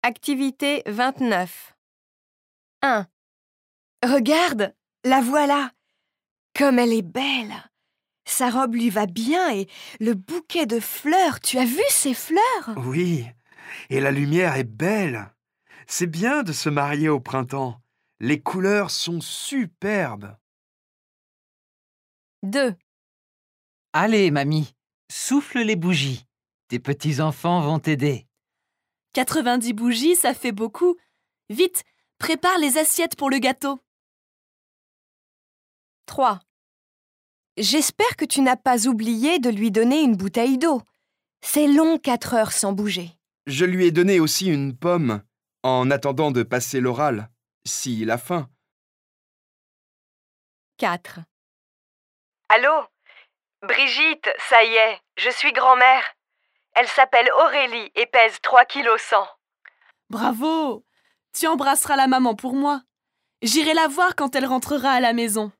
Activité 29. 1. Regarde, la voilà. Comme elle est belle. Sa robe lui va bien et le bouquet de fleurs, tu as vu ces fleurs? Oui, et la lumière est belle. C'est bien de se marier au printemps. Les couleurs sont superbes. 2. Allez, mamie, souffle les bougies. Tes petits-enfants vont t'aider. 90 bougies, ça fait beaucoup. Vite, prépare les assiettes pour le gâteau. 3. J'espère que tu n'as pas oublié de lui donner une bouteille d'eau. C'est long 4 heures sans bouger. Je lui ai donné aussi une pomme, en attendant de passer l'oral, s'il a faim. 4. Allô? Brigitte, ça y est, je suis grand-mère. Elle s'appelle Aurélie et pèse 3 kg 100. Bravo! Tu embrasseras la maman pour moi. J'irai la voir quand elle rentrera à la maison.